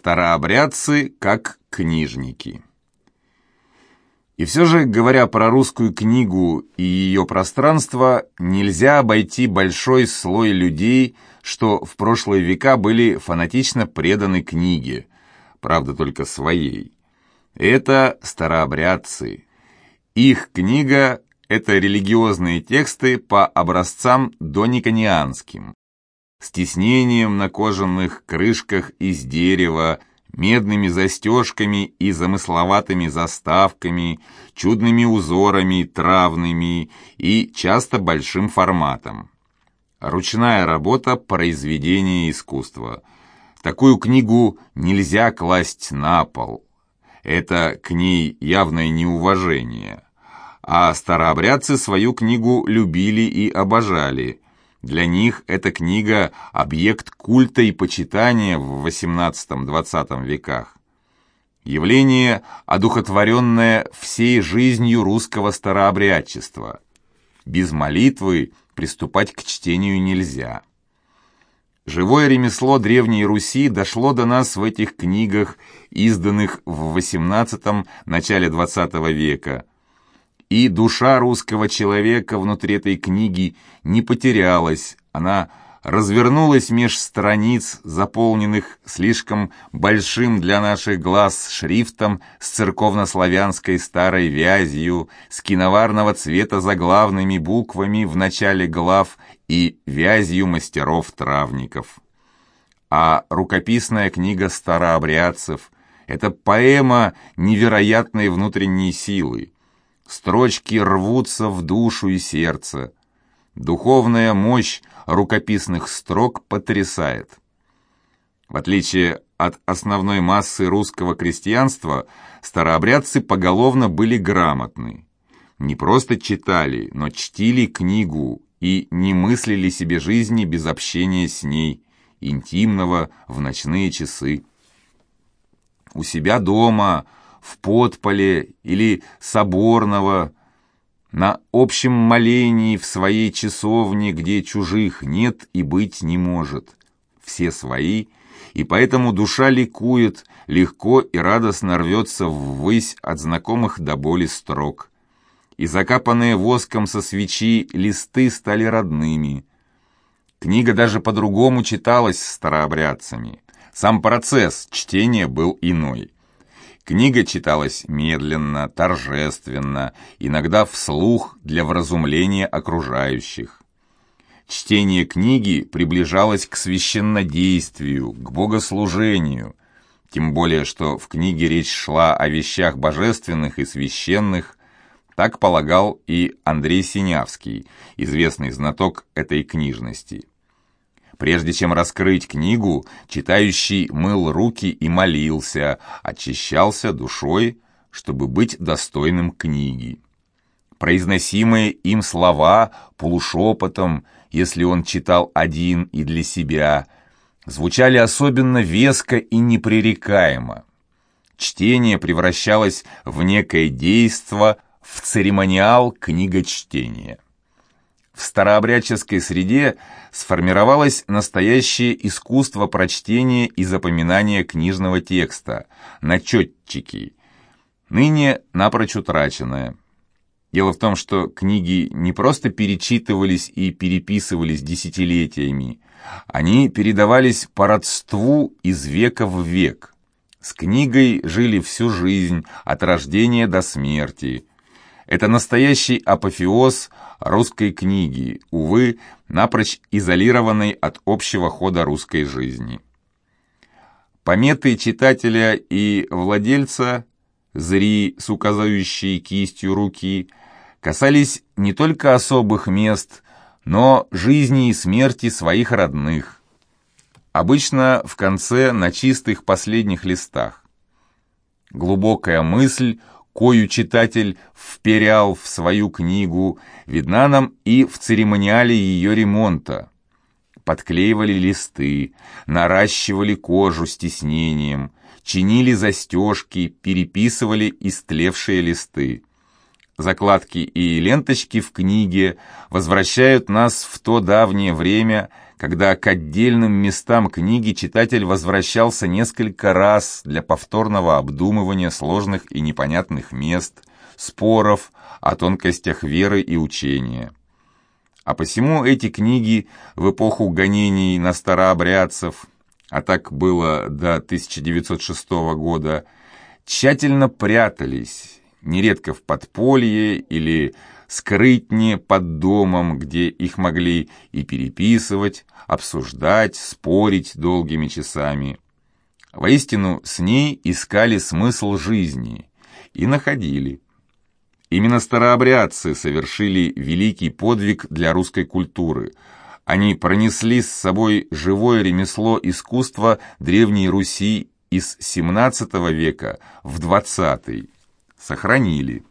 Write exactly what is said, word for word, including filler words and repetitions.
Старообрядцы как книжники. И все же, говоря про русскую книгу и ее пространство, нельзя обойти большой слой людей, что в прошлые века были фанатично преданы книге, правда только своей. Это старообрядцы. Их книга – это религиозные тексты по образцам дониконианским, с тиснением на кожаных крышках из дерева, медными застежками и замысловатыми заставками, чудными узорами травными и часто большим форматом. Ручная работа произведения искусства. Такую книгу нельзя класть на пол. Это к ней явное неуважение. А старообрядцы свою книгу любили и обожали. Для них эта книга – объект культа и почитания в восемнадцатом-двадцатом веках. Явление, одухотворенное всей жизнью русского старообрядчества. Без молитвы приступать к чтению нельзя. Живое ремесло Древней Руси дошло до нас в этих книгах, изданных в восемнадцатом – начале двадцатого века. И душа русского человека внутри этой книги не потерялась, она развернулась меж страниц, заполненных слишком большим для наших глаз шрифтом с церковнославянской старой вязью, с киноварного цвета заглавными буквами в начале глав и вязью мастеров-травников. А рукописная книга старообрядцев – это поэма невероятной внутренней силы. Строчки рвутся в душу и сердце. Духовная мощь рукописных строк потрясает. В отличие от основной массы русского крестьянства, старообрядцы поголовно были грамотны. Не просто читали, но чтили книгу и не мыслили себе жизни без общения с ней, интимного в ночные часы. У себя дома, в подполе или соборного, на общем молении в своей часовне, где чужих нет и быть не может. Все свои, и поэтому душа ликует, легко и радостно рвется ввысь от знакомых до боли строк. И закапанные воском со свечи листы стали родными. Книга даже по-другому читалась старообрядцами. Сам процесс чтения был иной. Книга читалась медленно, торжественно, иногда вслух для вразумления окружающих. Чтение книги приближалось к священнодействию, к богослужению, тем более что в книге речь шла о вещах божественных и священных. Так полагал и Андрей Синявский, известный знаток этой книжности. Прежде чем раскрыть книгу, читающий мыл руки и молился, очищался душой, чтобы быть достойным книги. Произносимые им слова полушепотом, если он читал один и для себя, звучали особенно веско и непререкаемо. Чтение превращалось в некое действо, в церемониал книгочтения. В старообрядческой среде сформировалось настоящее искусство прочтения и запоминания книжного текста, начетчики, ныне напрочь утраченное. Дело в том, что книги не просто перечитывались и переписывались десятилетиями, они передавались по родству из века в век. С книгой жили всю жизнь, от рождения до смерти. Это настоящий апофеоз русской книги, увы, напрочь изолированной от общего хода русской жизни. Пометы читателя и владельца, зри с указывающей кистью руки, касались не только особых мест, но жизни и смерти своих родных. Обычно в конце на чистых последних листах. Глубокая мысль, кою читатель вперял в свою книгу, видна нам и в церемониале ее ремонта. Подклеивали листы, наращивали кожу с тиснением, чинили застежки, переписывали истлевшие листы. Закладки и ленточки в книге возвращают нас в то давнее время, когда к отдельным местам книги читатель возвращался несколько раз для повторного обдумывания сложных и непонятных мест, споров о тонкостях веры и учения. А посему эти книги в эпоху гонений на старообрядцев, а так было до тысяча девятьсот шестого года, тщательно прятались, нередко в подполье или скрытнее под домом, где их могли и переписывать, обсуждать, спорить долгими часами. Воистину, с ней искали смысл жизни и находили. Именно старообрядцы совершили великий подвиг для русской культуры. Они пронесли с собой живое ремесло искусства Древней Руси из семнадцатого века в двадцатый, сохранили.